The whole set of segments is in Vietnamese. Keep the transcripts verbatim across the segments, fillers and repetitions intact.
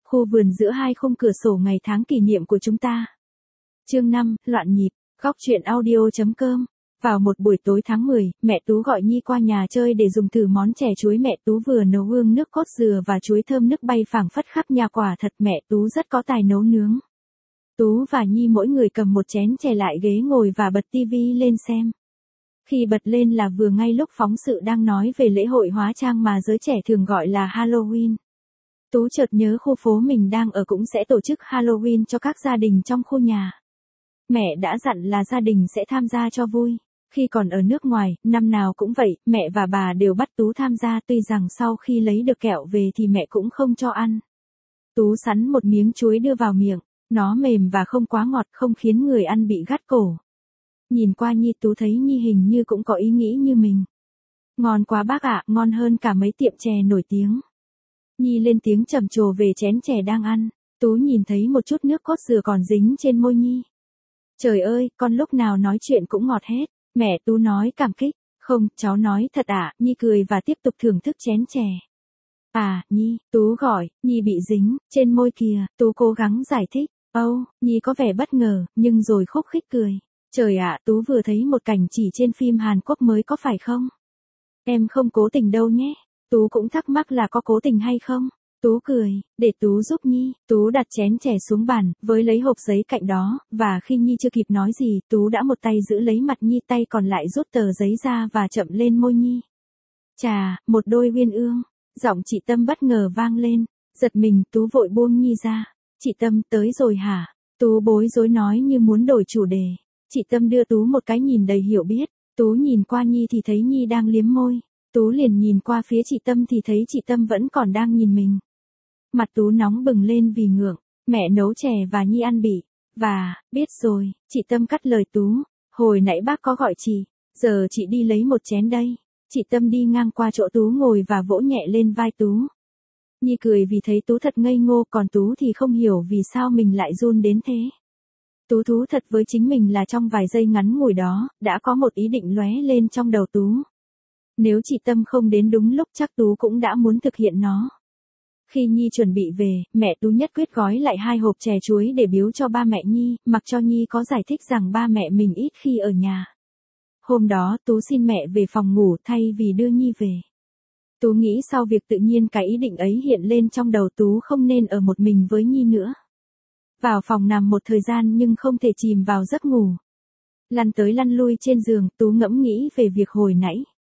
Khu vườn giữa hai khung cửa sổ ngày tháng kỷ niệm của chúng ta. Chương năm, loạn nhịp, góc truyện audio.com. Vào một buổi tối tháng mười, mẹ Tú gọi Nhi qua nhà chơi để dùng thử món chè chuối mẹ Tú vừa nấu hương nước cốt dừa và chuối thơm nước bay phảng phất khắp nhà, quả thật mẹ Tú rất có tài nấu nướng. Tú và Nhi mỗi người cầm một chén chè lại ghế ngồi và bật tivi lên xem. Khi bật lên là vừa ngay lúc phóng sự đang nói về lễ hội hóa trang mà giới trẻ thường gọi là Halloween. Tú chợt nhớ khu phố mình đang ở cũng sẽ tổ chức Halloween cho các gia đình trong khu nhà. Mẹ đã dặn là gia đình sẽ tham gia cho vui. Khi còn ở nước ngoài, năm nào cũng vậy, mẹ và bà đều bắt Tú tham gia, tuy rằng sau khi lấy được kẹo về thì mẹ cũng không cho ăn. Tú sắn một miếng chuối đưa vào miệng, nó mềm và không quá ngọt, không khiến người ăn bị gắt cổ. Nhìn qua Nhi, Tú thấy Nhi hình như cũng có ý nghĩ như mình. Ngon quá bác ạ, ngon hơn cả mấy tiệm chè nổi tiếng. Nhi lên tiếng trầm trồ về chén chè đang ăn. Tú nhìn thấy một chút nước cốt dừa còn dính trên môi Nhi. Trời ơi, con lúc nào nói chuyện cũng ngọt hết. Mẹ Tú nói cảm kích. Không, cháu nói thật ạ. Nhi cười và tiếp tục thưởng thức chén chè. À, Nhi, Tú gọi. Nhi bị dính trên môi kìa. Tú cố gắng giải thích. Âu, oh, Nhi có vẻ bất ngờ, nhưng rồi khúc khích cười. Trời ạ, Tú vừa thấy một cảnh chỉ trên phim Hàn Quốc mới có phải không? Em không cố tình đâu nhé. Tú cũng thắc mắc là có cố tình hay không. Tú cười, để Tú giúp Nhi. Tú đặt chén chè xuống bàn, với lấy hộp giấy cạnh đó, và khi Nhi chưa kịp nói gì, Tú đã một tay giữ lấy mặt Nhi, tay còn lại rút tờ giấy ra và chậm lên môi Nhi. Chà, một đôi uyên ương. Giọng chị Tâm bất ngờ vang lên. Giật mình, Tú vội buông Nhi ra. Chị Tâm, tới rồi hả? Tú bối rối nói như muốn đổi chủ đề. Chị Tâm đưa Tú một cái nhìn đầy hiểu biết. Tú nhìn qua Nhi thì thấy Nhi đang liếm môi. Tú liền nhìn qua phía chị Tâm thì thấy chị Tâm vẫn còn đang nhìn mình. Mặt Tú nóng bừng lên vì ngượng. Mẹ nấu chè và Nhi ăn bị. Và, biết rồi, chị Tâm cắt lời Tú. Hồi nãy bác có gọi chị. Giờ chị đi lấy một chén đây. Chị Tâm đi ngang qua chỗ Tú ngồi và vỗ nhẹ lên vai Tú. Nhi cười vì thấy Tú thật ngây ngô, còn Tú thì không hiểu vì sao mình lại run đến thế. Tú thú thật với chính mình là trong vài giây ngắn ngủi đó, đã có một ý định lóe lên trong đầu Tú. Nếu chị Tâm không đến đúng lúc chắc Tú cũng đã muốn thực hiện nó. Khi Nhi chuẩn bị về, mẹ Tú nhất quyết gói lại hai hộp chè chuối để biếu cho ba mẹ Nhi, mặc cho Nhi có giải thích rằng ba mẹ mình ít khi ở nhà. Hôm đó Tú xin mẹ về phòng ngủ thay vì đưa Nhi về. Tú nghĩ sau việc tự nhiên cái ý định ấy hiện lên trong đầu Tú không nên ở một mình với Nhi nữa. Vào phòng nằm một thời gian nhưng không thể chìm vào giấc ngủ. Lăn tới lăn lui trên giường, Tú ngẫm nghĩ về việc hồi nãy.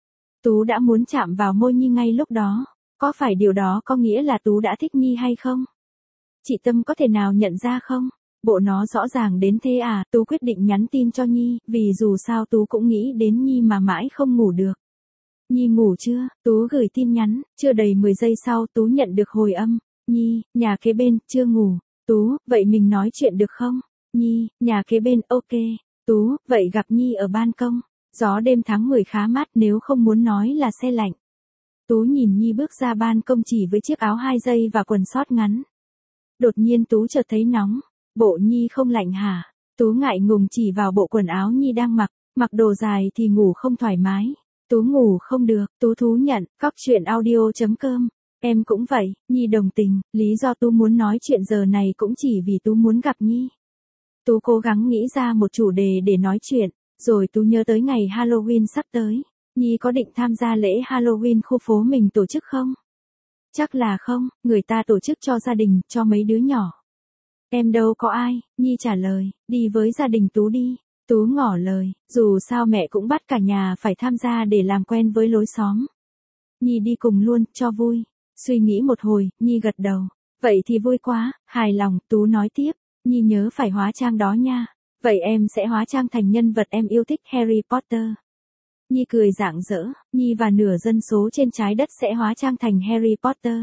Tú đã muốn chạm vào môi Nhi ngay lúc đó. Có phải điều đó có nghĩa là Tú đã thích Nhi hay không? Chị Tâm có thể nào nhận ra không? Bộ nó rõ ràng đến thế à? Tú quyết định nhắn tin cho Nhi, vì dù sao Tú cũng nghĩ đến Nhi mà mãi không ngủ được. Nhi ngủ chưa? Tú gửi tin nhắn, chưa đầy mười giây sau Tú nhận được hồi âm. Nhi, nhà kế bên, chưa ngủ. Tú, vậy mình nói chuyện được không? Nhi, nhà kế bên, ok. Tú, vậy gặp Nhi ở ban công. Gió đêm tháng mười khá mát, nếu không muốn nói là se lạnh. Tú nhìn Nhi bước ra ban công chỉ với chiếc áo hai dây và quần sót ngắn. Đột nhiên Tú chợt thấy nóng. Bộ Nhi không lạnh hả? Tú ngại ngùng chỉ vào bộ quần áo Nhi đang mặc. Mặc đồ dài thì ngủ không thoải mái. Tú ngủ không được. Tú thú nhận, góc truyện audio.com. Em cũng vậy. Nhi đồng tình. Lý do Tú muốn nói chuyện giờ này cũng chỉ vì Tú muốn gặp Nhi. Tú cố gắng nghĩ ra một chủ đề để nói chuyện. Rồi Tú nhớ tới ngày Halloween sắp tới. Nhi có định tham gia lễ Halloween khu phố mình tổ chức không? Chắc là không, người ta tổ chức cho gia đình, cho mấy đứa nhỏ. Em đâu có ai, Nhi trả lời, đi với gia đình Tú đi. Tú ngỏ lời, dù sao mẹ cũng bắt cả nhà phải tham gia để làm quen với lối xóm. Nhi đi cùng luôn, cho vui. Suy nghĩ một hồi, Nhi gật đầu. Vậy thì vui quá, hài lòng, Tú nói tiếp. Nhi nhớ phải hóa trang đó nha. Vậy em sẽ hóa trang thành nhân vật em yêu thích Harry Potter. Nhi cười rạng rỡ, Nhi và nửa dân số trên trái đất sẽ hóa trang thành Harry Potter.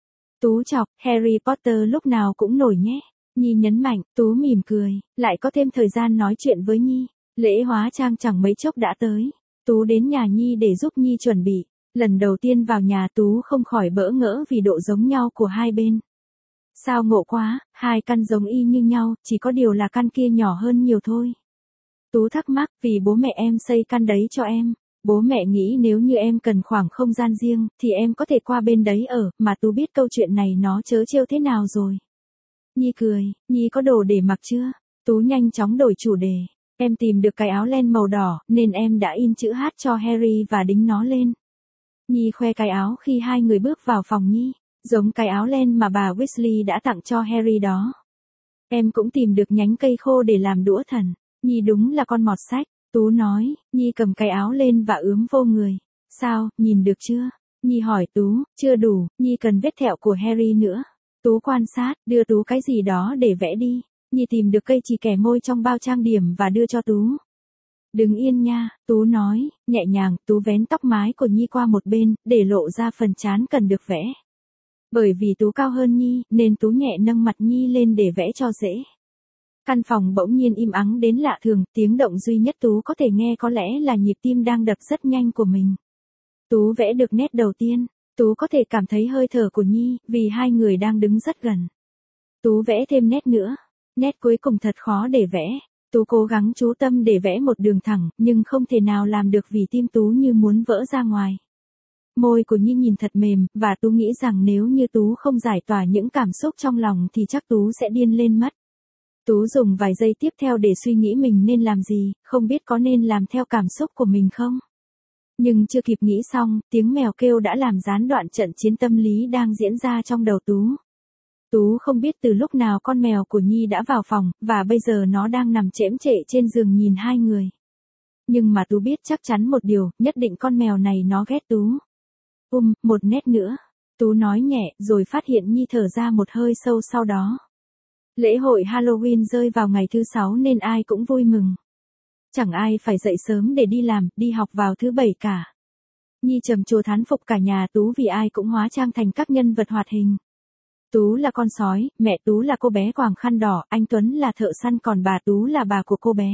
Tú chọc, Harry Potter lúc nào cũng nổi nhé. Nhi nhấn mạnh, Tú mỉm cười, lại có thêm thời gian nói chuyện với Nhi. Lễ hóa trang chẳng mấy chốc đã tới. Tú đến nhà Nhi để giúp Nhi chuẩn bị. Lần đầu tiên vào nhà Tú không khỏi bỡ ngỡ vì độ giống nhau của hai bên. Sao ngộ quá, hai căn giống y như nhau, chỉ có điều là căn kia nhỏ hơn nhiều thôi. Tú thắc mắc, vì bố mẹ em xây căn đấy cho em. Bố mẹ nghĩ nếu như em cần khoảng không gian riêng, thì em có thể qua bên đấy ở, mà Tú biết câu chuyện này nó trớ trêu thế nào rồi. Nhi cười, Nhi có đồ để mặc chưa? Tú nhanh chóng đổi chủ đề. Em tìm được cái áo len màu đỏ, nên em đã in chữ H cho Harry và đính nó lên. Nhi khoe cái áo khi hai người bước vào phòng Nhi, giống cái áo len mà bà Weasley đã tặng cho Harry đó. Em cũng tìm được nhánh cây khô để làm đũa thần. Nhi đúng là con mọt sách. Tú nói, Nhi cầm cái áo lên và ướm vô người. Sao, nhìn được chưa? Nhi hỏi Tú, chưa đủ, Nhi cần vết thẹo của Harry nữa. Tú quan sát, đưa Tú cái gì đó để vẽ đi. Nhi tìm được cây chì kẻ môi trong bao trang điểm và đưa cho Tú. Đứng yên nha, Tú nói, nhẹ nhàng, Tú vén tóc mái của Nhi qua một bên, để lộ ra phần trán cần được vẽ. Bởi vì Tú cao hơn Nhi, nên Tú nhẹ nâng mặt Nhi lên để vẽ cho dễ. Căn phòng bỗng nhiên im ắng đến lạ thường, tiếng động duy nhất Tú có thể nghe có lẽ là nhịp tim đang đập rất nhanh của mình. Tú vẽ được nét đầu tiên, Tú có thể cảm thấy hơi thở của Nhi, vì hai người đang đứng rất gần. Tú vẽ thêm nét nữa, nét cuối cùng thật khó để vẽ. Tú cố gắng chú tâm để vẽ một đường thẳng, nhưng không thể nào làm được vì tim Tú như muốn vỡ ra ngoài. Môi của Nhi nhìn thật mềm, và Tú nghĩ rằng nếu như Tú không giải tỏa những cảm xúc trong lòng thì chắc Tú sẽ điên lên mất. Tú dùng vài giây tiếp theo để suy nghĩ mình nên làm gì, không biết có nên làm theo cảm xúc của mình không. Nhưng chưa kịp nghĩ xong, tiếng mèo kêu đã làm gián đoạn trận chiến tâm lý đang diễn ra trong đầu Tú. Tú không biết từ lúc nào con mèo của Nhi đã vào phòng, và bây giờ nó đang nằm chễm chệ trên giường nhìn hai người. Nhưng mà Tú biết chắc chắn một điều, nhất định con mèo này nó ghét Tú. Um, một nét nữa. Tú nói nhẹ, rồi phát hiện Nhi thở ra một hơi sâu sau đó. Lễ hội Halloween rơi vào ngày thứ sáu nên ai cũng vui mừng. Chẳng ai phải dậy sớm để đi làm, đi học vào thứ bảy cả. Nhi trầm trồ thán phục cả nhà Tú vì ai cũng hóa trang thành các nhân vật hoạt hình. Tú là con sói, mẹ Tú là cô bé quàng khăn đỏ, anh Tuấn là thợ săn còn bà Tú là bà của cô bé.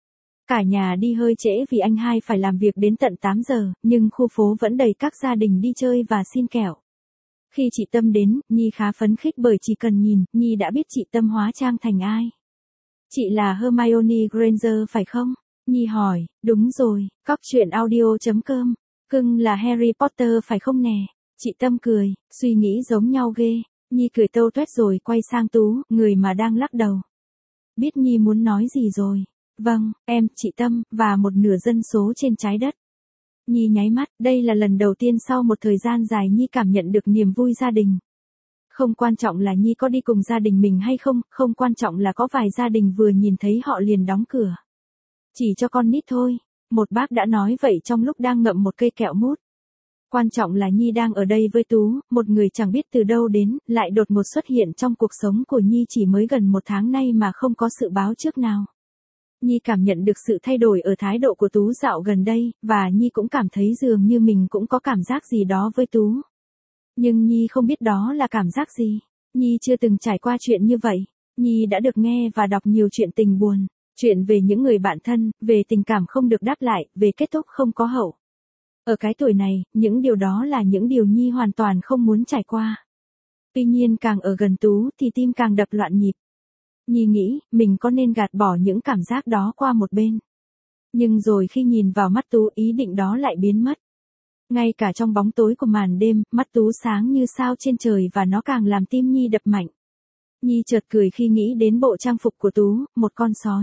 Cả nhà đi hơi trễ vì anh hai phải làm việc đến tận tám giờ, nhưng khu phố vẫn đầy các gia đình đi chơi và xin kẹo. Khi chị Tâm đến, Nhi khá phấn khích bởi chỉ cần nhìn, Nhi đã biết chị Tâm hóa trang thành ai. Chị là Hermione Granger phải không? Nhi hỏi, đúng rồi, cóc truyện audio chấm com. Cưng là Harry Potter phải không nè? Chị Tâm cười, suy nghĩ giống nhau ghê. Nhi cười tâu tuét rồi quay sang Tú, người mà đang lắc đầu. Biết Nhi muốn nói gì rồi. Vâng, em, chị Tâm, và một nửa dân số trên trái đất. Nhi nháy mắt, đây là lần đầu tiên sau một thời gian dài Nhi cảm nhận được niềm vui gia đình. Không quan trọng là Nhi có đi cùng gia đình mình hay không, không quan trọng là có vài gia đình vừa nhìn thấy họ liền đóng cửa. Chỉ cho con nít thôi, một bác đã nói vậy trong lúc đang ngậm một cây kẹo mút. Quan trọng là Nhi đang ở đây với Tú, một người chẳng biết từ đâu đến, lại đột ngột xuất hiện trong cuộc sống của Nhi chỉ mới gần một tháng nay mà không có sự báo trước nào. Nhi cảm nhận được sự thay đổi ở thái độ của Tú dạo gần đây, và Nhi cũng cảm thấy dường như mình cũng có cảm giác gì đó với Tú. Nhưng Nhi không biết đó là cảm giác gì. Nhi chưa từng trải qua chuyện như vậy. Nhi đã được nghe và đọc nhiều chuyện tình buồn, chuyện về những người bạn thân, về tình cảm không được đáp lại, về kết thúc không có hậu. Ở cái tuổi này, những điều đó là những điều Nhi hoàn toàn không muốn trải qua. Tuy nhiên càng ở gần Tú thì tim càng đập loạn nhịp. Nhi nghĩ, mình có nên gạt bỏ những cảm giác đó qua một bên. Nhưng rồi khi nhìn vào mắt Tú, ý định đó lại biến mất. Ngay cả trong bóng tối của màn đêm, mắt Tú sáng như sao trên trời và nó càng làm tim Nhi đập mạnh. Nhi chợt cười khi nghĩ đến bộ trang phục của Tú, một con sói.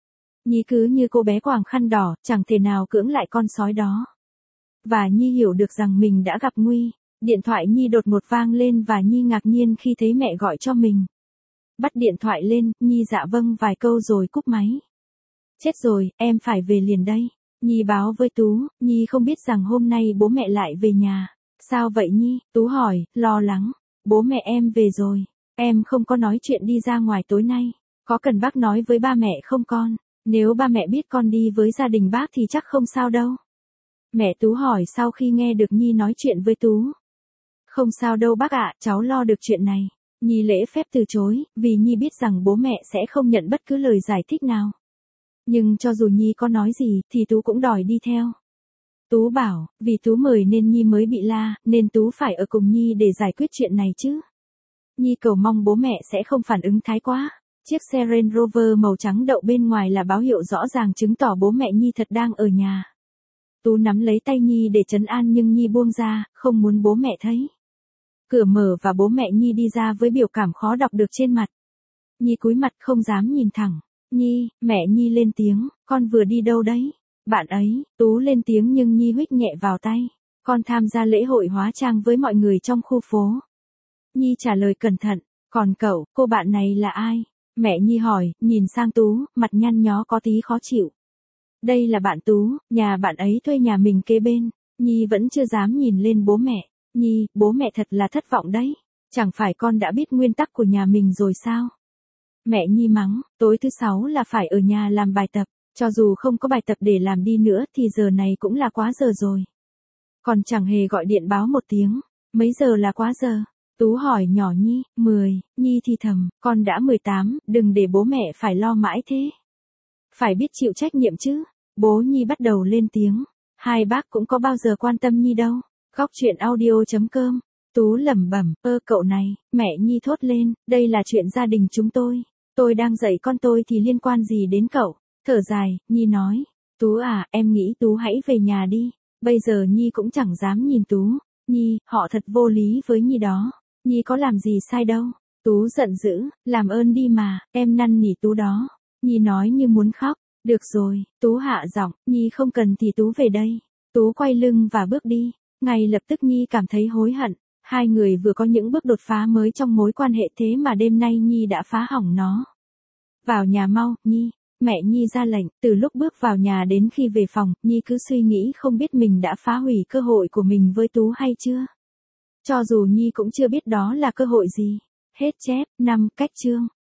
Nhi cứ như cô bé quàng khăn đỏ, chẳng thể nào cưỡng lại con sói đó. Và Nhi hiểu được rằng mình đã gặp nguy. Điện thoại Nhi đột ngột vang lên và Nhi ngạc nhiên khi thấy mẹ gọi cho mình. Bắt điện thoại lên, Nhi dạ vâng vài câu rồi cúp máy. Chết rồi, em phải về liền đây. Nhi báo với Tú, Nhi không biết rằng hôm nay bố mẹ lại về nhà. Sao vậy Nhi? Tú hỏi, lo lắng. Bố mẹ em về rồi. Em không có nói chuyện đi ra ngoài tối nay. Có cần bác nói với ba mẹ không con? Nếu ba mẹ biết con đi với gia đình bác thì chắc không sao đâu. Mẹ Tú hỏi sau khi nghe được Nhi nói chuyện với Tú. Không sao đâu bác ạ, cháu lo được chuyện này. Nhi lễ phép từ chối, vì Nhi biết rằng bố mẹ sẽ không nhận bất cứ lời giải thích nào. Nhưng cho dù Nhi có nói gì, thì Tú cũng đòi đi theo. Tú bảo, vì Tú mời nên Nhi mới bị la, nên Tú phải ở cùng Nhi để giải quyết chuyện này chứ. Nhi cầu mong bố mẹ sẽ không phản ứng thái quá. Chiếc xe Range Rover màu trắng đậu bên ngoài là báo hiệu rõ ràng chứng tỏ bố mẹ Nhi thật đang ở nhà. Tú nắm lấy tay Nhi để trấn an nhưng Nhi buông ra, không muốn bố mẹ thấy. Cửa mở và bố mẹ Nhi đi ra với biểu cảm khó đọc được trên mặt. Nhi cúi mặt không dám nhìn thẳng. Nhi, mẹ Nhi lên tiếng, con vừa đi đâu đấy? Bạn ấy, Tú lên tiếng nhưng Nhi huých nhẹ vào tay. Con tham gia lễ hội hóa trang với mọi người trong khu phố. Nhi trả lời cẩn thận, còn cậu, cô bạn này là ai? Mẹ Nhi hỏi, nhìn sang Tú, mặt nhăn nhó có tí khó chịu. Đây là bạn Tú, nhà bạn ấy thuê nhà mình kế bên. Nhi vẫn chưa dám nhìn lên bố mẹ. Nhi, bố mẹ thật là thất vọng đấy. Chẳng phải con đã biết nguyên tắc của nhà mình rồi sao? Mẹ Nhi mắng, tối thứ sáu là phải ở nhà làm bài tập. Cho dù không có bài tập để làm đi nữa thì giờ này cũng là quá giờ rồi. Còn chẳng hề gọi điện báo một tiếng. Mấy giờ là quá giờ? Tú hỏi nhỏ Nhi, mười, Nhi thì thầm, con đã mười tám, đừng để bố mẹ phải lo mãi thế. Phải biết chịu trách nhiệm chứ. Bố Nhi bắt đầu lên tiếng. Hai bác cũng có bao giờ quan tâm Nhi đâu. Góc chuyện audio chấm com. Tú lẩm bẩm, ơ cậu này, mẹ Nhi thốt lên, đây là chuyện gia đình chúng tôi. Tôi đang dạy con tôi thì liên quan gì đến cậu? Thở dài, Nhi nói, Tú à, em nghĩ Tú hãy về nhà đi. Bây giờ Nhi cũng chẳng dám nhìn Tú. Nhi, họ thật vô lý với Nhi đó. Nhi có làm gì sai đâu. Tú giận dữ, làm ơn đi mà, em năn nỉ Tú đó. Nhi nói như muốn khóc. Được rồi, Tú hạ giọng, Nhi không cần thì Tú về đây. Tú quay lưng và bước đi. Ngay lập tức Nhi cảm thấy hối hận. Hai người vừa có những bước đột phá mới trong mối quan hệ thế mà đêm nay Nhi đã phá hỏng nó. Vào nhà mau, Nhi. Mẹ Nhi ra lệnh, từ lúc bước vào nhà đến khi về phòng, Nhi cứ suy nghĩ không biết mình đã phá hủy cơ hội của mình với Tú hay chưa. Cho dù Nhi cũng chưa biết đó là cơ hội gì. Hết chép, năm cách chương.